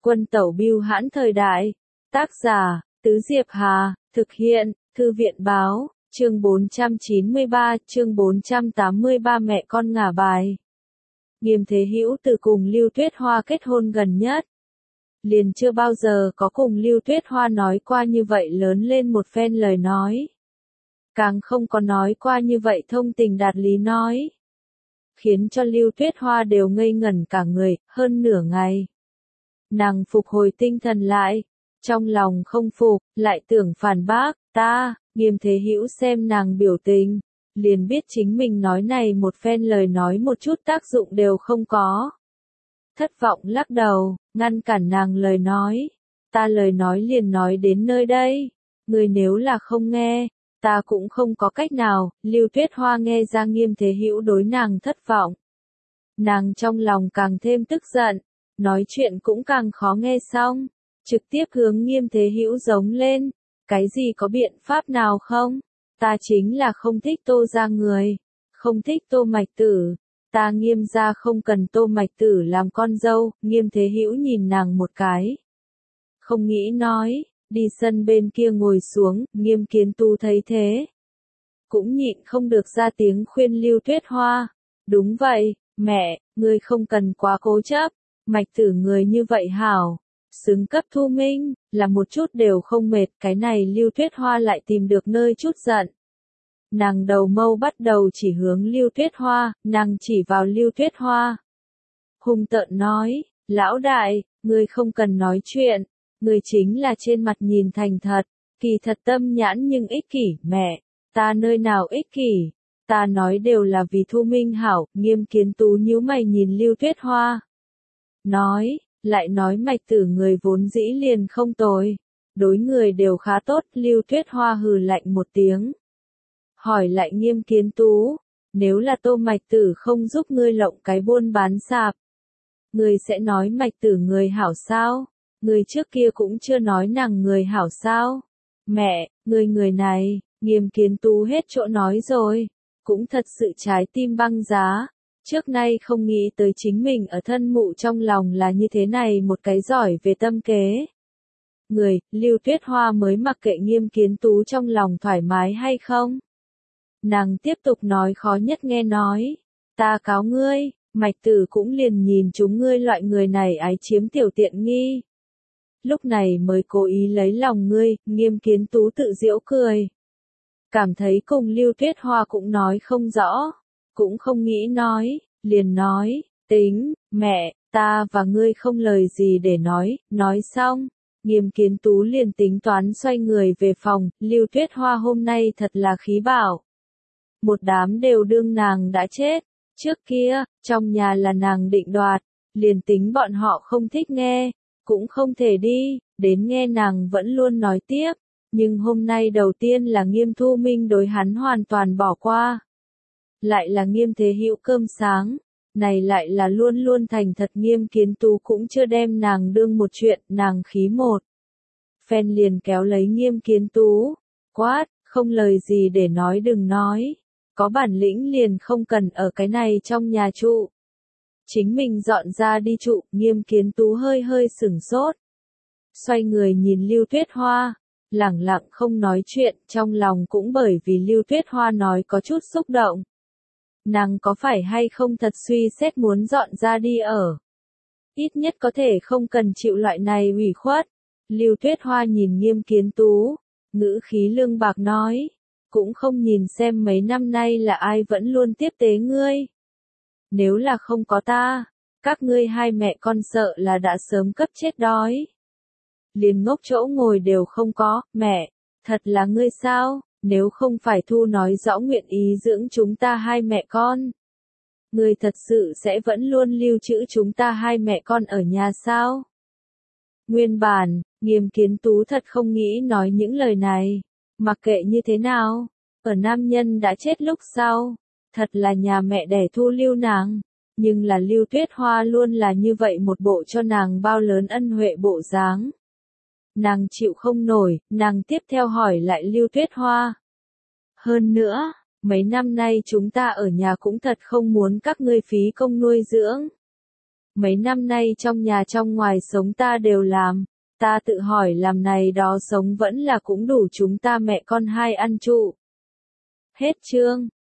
Quân tẩu bưu hãn thời đại. Tác giả, Tứ Diệp Hà, thực hiện, Thư viện báo, chương 493, chương 483 mẹ con ngả bài. Nghiêm Thế Hữu từ cùng Lưu Tuyết Hoa kết hôn gần nhất. Liền chưa bao giờ có cùng Lưu Tuyết Hoa nói qua như vậy lớn lên một phen lời nói. Càng không có nói qua như vậy thông tình đạt lý nói. Khiến cho Lưu Tuyết Hoa đều ngây ngẩn cả người, hơn nửa ngày. Nàng phục hồi tinh thần lại, trong lòng không phục, lại tưởng phản bác, Nghiêm Thế Hữu xem nàng biểu tình, liền biết chính mình nói này một phen lời nói một chút tác dụng đều không có. Thất vọng lắc đầu, ngăn cản nàng lời nói, ta lời nói liền nói đến nơi đây, người nếu là không nghe, ta cũng không có cách nào. Lưu Tuyết Hoa nghe ra Nghiêm Thế Hữu đối nàng thất vọng. Nàng trong lòng càng thêm tức giận, nói chuyện cũng càng khó nghe xong, trực tiếp hướng Nghiêm Thế Hữu giống lên, cái gì có biện pháp nào không? Ta chính là không thích Tô gia người, không thích Tô Mạch Tử, ta Nghiêm gia không cần Tô Mạch Tử làm con dâu. Nghiêm Thế Hữu nhìn nàng một cái, không nghĩ nói, đi sân bên kia ngồi xuống. Nghiêm Kiến Tu thấy thế, cũng nhịn không được ra tiếng khuyên Lưu Tuyết Hoa, đúng vậy, mẹ, ngươi không cần quá cố chấp, Mạch Tử người như vậy hảo, xứng cấp Thu Minh, là một chút đều không mệt. Cái này Lưu Tuyết Hoa lại tìm được nơi chút giận. Nàng đầu mâu bắt đầu chỉ hướng Lưu Tuyết Hoa, nàng chỉ vào Lưu Tuyết Hoa. Hung tợn nói, lão đại, ngươi không cần nói chuyện, ngươi chính là trên mặt nhìn thành thật, kỳ thật tâm nhãn nhưng ích kỷ. Mẹ, ta nơi nào ích kỷ, ta nói đều là vì Thu Minh hảo. Nghiêm Kiến Tú nhíu mày nhìn Lưu Tuyết Hoa. Lại nói Mạch Tử người vốn dĩ liền không tồi, đối người đều khá tốt. Lưu Tuyết Hoa hừ lạnh một tiếng, hỏi lại Nghiêm Kiến Tú, nếu là Tô Mạch Tử không giúp ngươi lộng cái buôn bán sạp, ngươi sẽ nói Mạch Tử người hảo sao? Ngươi trước kia cũng chưa nói nàng người hảo sao? Mẹ, ngươi người này. Nghiêm Kiến Tú hết chỗ nói rồi, cũng thật sự trái tim băng giá. Trước nay không nghĩ tới chính mình ở thân mụ trong lòng là như thế này một cái giỏi về tâm kế. Người, Lưu Tuyết Hoa mới mặc kệ Nghiêm Kiến Tú trong lòng thoải mái hay không. Nàng tiếp tục nói khó nhất nghe nói, ta cáo ngươi, Mạch Tử cũng liền nhìn chúng ngươi loại người này ái chiếm tiểu tiện nghi. Lúc này mới cố ý lấy lòng ngươi. Nghiêm Kiến Tú tự giễu cười, cảm thấy cùng Lưu Tuyết Hoa cũng nói không rõ, cũng không nghĩ nói, liền nói, tính, mẹ, ta và ngươi không lời gì để nói xong. Nghiêm Kiến Tú liền tính toán xoay người về phòng. Lưu Tuyết Hoa hôm nay thật là khí bảo. Một đám đều đương nàng đã chết. Trước kia, trong nhà là nàng định đoạt, liền tính bọn họ không thích nghe, cũng không thể đi, đến nghe nàng vẫn luôn nói tiếp. Nhưng hôm nay đầu tiên là Nghiêm Thu Minh đối hắn hoàn toàn bỏ qua. Lại là Nghiêm Thế Hữu cơm sáng, này lại là luôn luôn thành thật. Nghiêm Kiến Tú cũng chưa đem nàng đương một chuyện, nàng khí một phen liền kéo lấy Nghiêm Kiến Tú, quát, không lời gì để nói đừng nói, có bản lĩnh liền không cần ở cái này trong nhà trụ, chính mình dọn ra đi trụ. Nghiêm Kiến Tú hơi hơi sửng sốt, xoay người nhìn Lưu Tuyết Hoa, lẳng lặng không nói chuyện, trong lòng cũng bởi vì Lưu Tuyết Hoa nói có chút xúc động. Nàng có phải hay không thật suy xét muốn dọn ra đi ở? Ít nhất có thể không cần chịu loại này ủy khuất. Lưu Tuyết Hoa nhìn Nghiêm Kiến Tú, ngữ khí lương bạc nói, cũng không nhìn xem mấy năm nay là ai vẫn luôn tiếp tế ngươi. Nếu là không có ta, các ngươi hai mẹ con sợ là đã sớm cấp chết đói. Liền ngốc chỗ ngồi đều không có. Mẹ, thật là ngươi sao? Nếu không phải Thu nói rõ nguyện ý dưỡng chúng ta hai mẹ con, ngươi thật sự sẽ vẫn luôn lưu trữ chúng ta hai mẹ con ở nhà sao? Nguyên bản, Nghiêm Kiến Tú thật không nghĩ nói những lời này, mặc kệ như thế nào, ở nam nhân đã chết lúc sau, thật là nhà mẹ đẻ thu lưu nàng, nhưng là Lưu Tuyết Hoa luôn là như vậy một bộ cho nàng bao lớn ân huệ bộ dáng. Nàng chịu không nổi, nàng tiếp theo hỏi lại Lưu Tuyết Hoa. Hơn nữa, mấy năm nay chúng ta ở nhà cũng thật không muốn các ngươi phí công nuôi dưỡng. Mấy năm nay trong nhà trong ngoài sống ta đều làm. Ta tự hỏi làm này đó sống vẫn là cũng đủ chúng ta mẹ con hai ăn trụ. Hết chương.